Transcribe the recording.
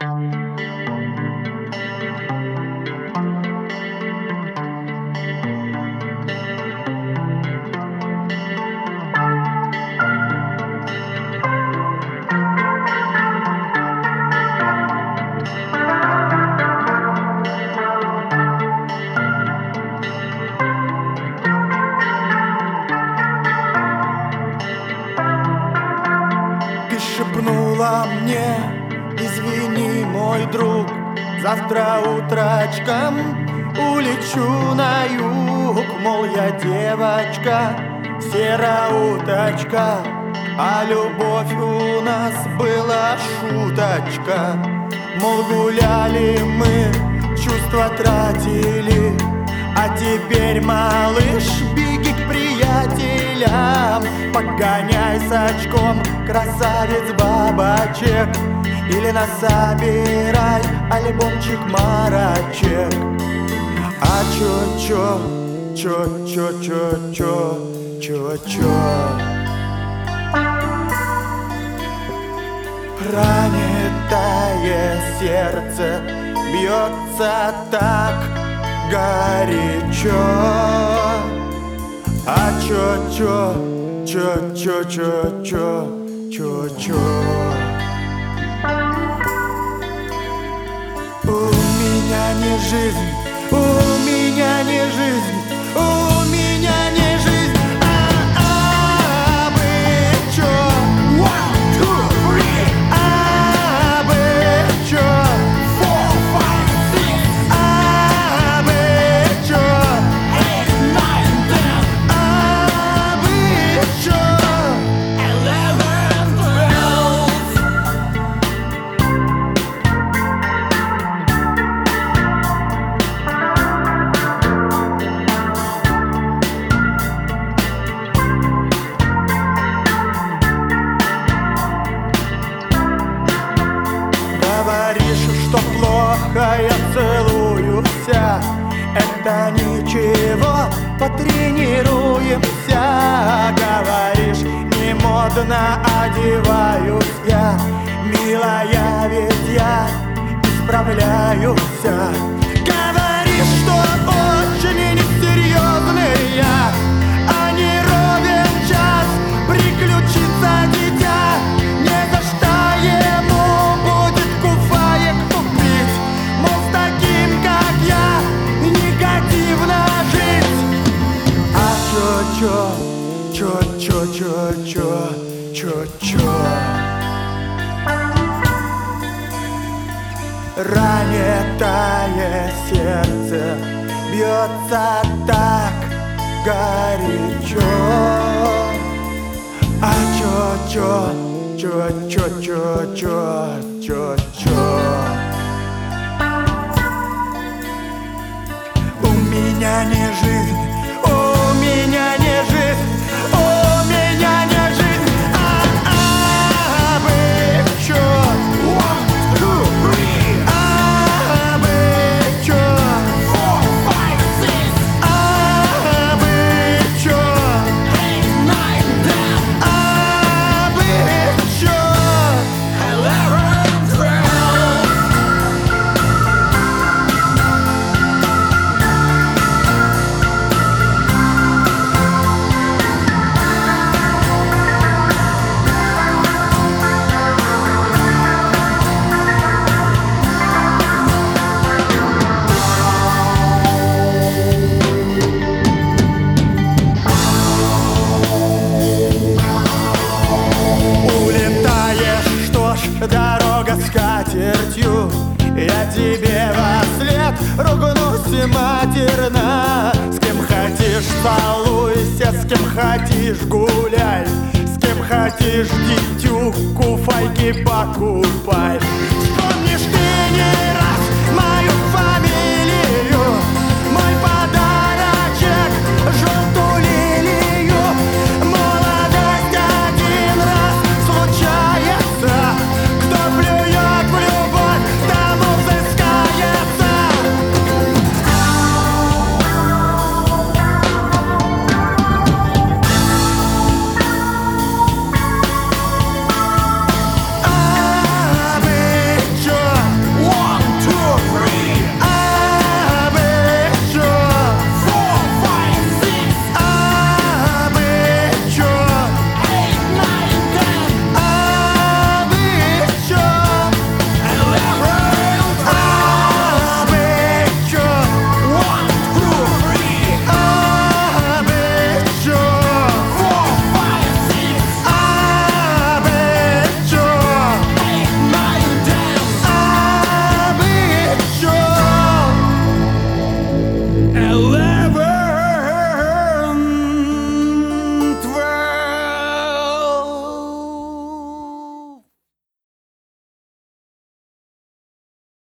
Шепнула мне: извини, мой друг, завтра утрачком улечу на юг. Мол, я девочка, сероуточка, а любовь у нас была шуточка. Мол, гуляли мы, чувства тратили, а теперь, малыш, беги к приятелям. Погоняй с очком красавиц бабочек, или насобирай альбомчик марочек. А чё ранитое сердце бьется так горячо. А чё У меня не жизнь, у меня не жизнь, у меня не жизнь. А бы чё? One, two, three. А бы чё? Four, five, six. А бы чё? Eight, nine, ten. А бы чё? 11, 12. Говоришь, что плохо я целуюся, это ничего, потренируемся. Говоришь, не модно одеваюсь я, милая, ведь я исправляюсь. Говоришь, что очень несерьезный я, а не ровен час приключится дитя. Не за что ему будет куфаек купить, мол, с таким, как я, негативно жить. А чё ранитое сердце бьется так горячо. А чё У меня не жизнь, у меня не жизнь, у меня не жизнь. А бы чё? One, two, three. А бы чё? Four, five, six. А бы чё? Eight, nine, ten. А бы чё? 11, 12. Улетаешь, что ж, дорога с катертью, я тебе вослед ругнусь матерно. С кем хотишь целуйся, с кем хотишь гуляй, с кем хотишь дитю куфайки покупай.